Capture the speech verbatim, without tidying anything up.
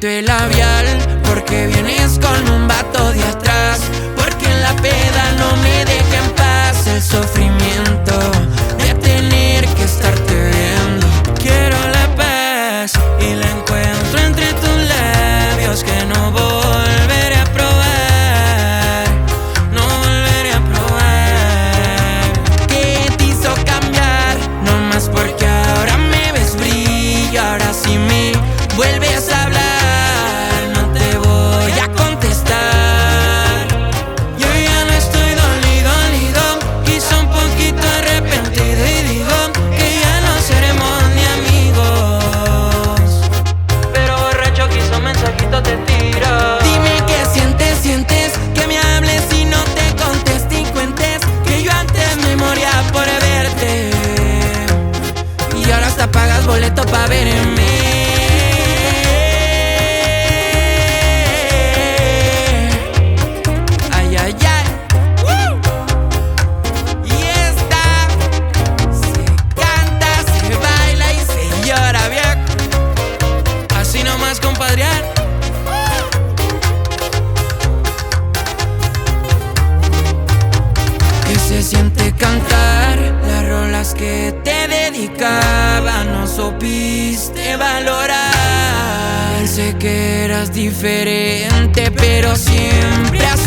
aprieto el labial porque vienes con un vato de atrás, porque en la peda no me deja en paz el sufrimiento de tener que estarte viendo. Quiero la paz y la encuentro entre tus labios que no volveré a probar, no volveré a probar. ¿Qué te hizo cambiar? No más porque ahora me ves brillo, ahora sí me vuelves a hablar. No te voy a contestar. Yo ya no estoy dolido, dolido, quizá un poquito arrepentido y digo que ya no seremos ni amigos, pero borracho quiso mensajito te tiro. Dime qué sientes, sientes que me hables y no te conteste y cuentes que yo antes me moría por verte y ahora hasta pagas boleto pa' verme. Ay, ay, ay. ¡Woo! Y esta se canta, se baila y se llora, viejo. Así nomás, compadre. Que se siente cantar las rolas que te dedicaba, no supiste valorar. Sé que eras diferente, pero siempre has